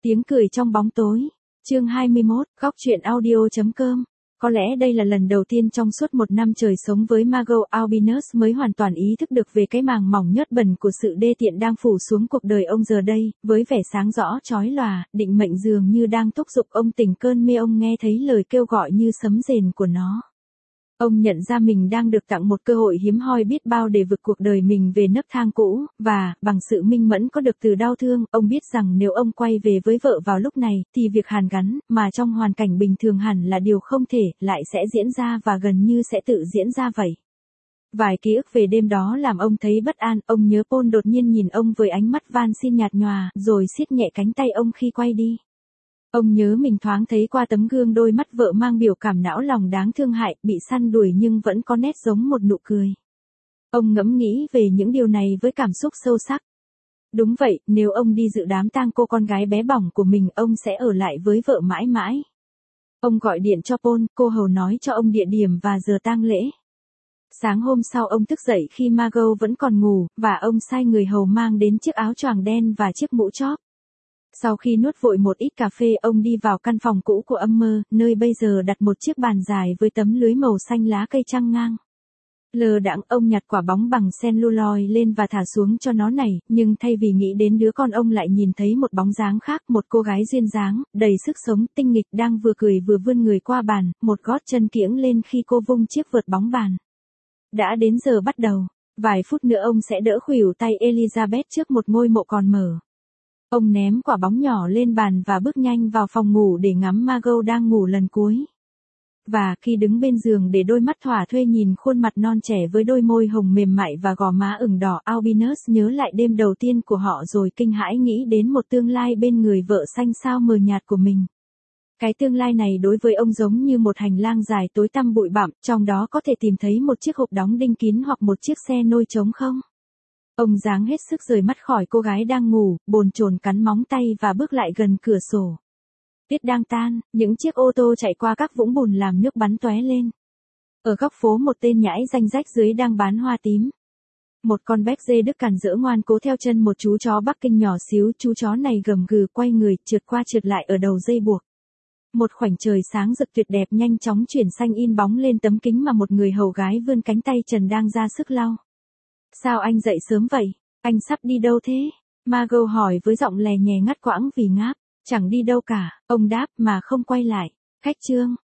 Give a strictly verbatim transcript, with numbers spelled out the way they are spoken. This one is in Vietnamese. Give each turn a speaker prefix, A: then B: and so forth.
A: Tiếng cười trong bóng tối. Chương hai mươi mốt, góc truyện audio chấm com. Có lẽ đây là lần đầu tiên trong suốt một năm trời sống với Margot Albinus mới hoàn toàn ý thức được về cái màng mỏng nhớt bẩn của sự đê tiện đang phủ xuống cuộc đời ông giờ đây, với vẻ sáng rõ chói lòa, định mệnh dường như đang thúc giục ông tỉnh cơn mê. Ông nghe thấy lời kêu gọi như sấm rền của nó. Ông nhận ra mình đang được tặng một cơ hội hiếm hoi biết bao để vực cuộc đời mình về nấc thang cũ, và, bằng sự minh mẫn có được từ đau thương, ông biết rằng nếu ông quay về với vợ vào lúc này, thì việc hàn gắn, mà trong hoàn cảnh bình thường hẳn là điều không thể, lại sẽ diễn ra và gần như sẽ tự diễn ra vậy. Vài ký ức về đêm đó làm ông thấy bất an, ông nhớ Paul đột nhiên nhìn ông với ánh mắt van xin nhạt nhòa, rồi siết nhẹ cánh tay ông khi quay đi. Ông nhớ mình thoáng thấy qua tấm gương đôi mắt vợ mang biểu cảm não lòng đáng thương hại, bị săn đuổi nhưng vẫn có nét giống một nụ cười. Ông ngẫm nghĩ về những điều này với cảm xúc sâu sắc. Đúng vậy, nếu ông đi dự đám tang cô con gái bé bỏng của mình, ông sẽ ở lại với vợ mãi mãi. Ông gọi điện cho Paul, cô hầu nói cho ông địa điểm và giờ tang lễ. Sáng hôm sau ông thức dậy khi Margot vẫn còn ngủ, và ông sai người hầu mang đến chiếc áo choàng đen và chiếc mũ chóp. Sau khi nuốt vội một ít cà phê, ông đi vào căn phòng cũ của Ummer, nơi bây giờ đặt một chiếc bàn dài với tấm lưới màu xanh lá cây trăng ngang. Lờ đãng ông nhặt quả bóng bằng celluloid lên và thả xuống cho nó nảy, nhưng thay vì nghĩ đến đứa con, ông lại nhìn thấy một bóng dáng khác, một cô gái duyên dáng, đầy sức sống, tinh nghịch, đang vừa cười vừa vươn người qua bàn, một gót chân kiễng lên khi cô vung chiếc vợt bóng bàn. Đã đến giờ bắt đầu. Vài phút nữa ông sẽ đỡ khuỷu tay Elizabeth trước một ngôi mộ còn mở. Ông ném quả bóng nhỏ lên bàn và bước nhanh vào phòng ngủ để ngắm Margot đang ngủ lần cuối. Và khi đứng bên giường để đôi mắt thỏa thuê nhìn khuôn mặt non trẻ với đôi môi hồng mềm mại và gò má ửng đỏ, Albinus nhớ lại đêm đầu tiên của họ rồi kinh hãi nghĩ đến một tương lai bên người vợ xanh xao mờ nhạt của mình. Cái tương lai này đối với ông giống như một hành lang dài tối tăm bụi bặm, trong đó có thể tìm thấy một chiếc hộp đóng đinh kín hoặc một chiếc xe nôi trống không. Ông giáng hết sức rời mắt khỏi cô gái đang ngủ, bồn chồn cắn móng tay và bước lại gần cửa sổ. Tuyết đang tan, những chiếc ô tô chạy qua các vũng bùn làm nước bắn tóe lên. Ở góc phố một tên nhãi ranh rách dưới đang bán hoa tím. Một con béc dê Đức cằn dỡ ngoan cố theo chân một chú chó Bắc Kinh nhỏ xíu, chú chó này gầm gừ quay người, trượt qua trượt lại ở đầu dây buộc. Một khoảnh trời sáng rực tuyệt đẹp nhanh chóng chuyển xanh in bóng lên tấm kính mà một người hầu gái vươn cánh tay trần đang ra sức lau. Sao anh dậy sớm vậy? Anh sắp đi đâu thế? Margot hỏi với giọng lè nhè ngắt quãng vì ngáp. Chẳng đi đâu cả, ông đáp mà không quay lại. Khách trương,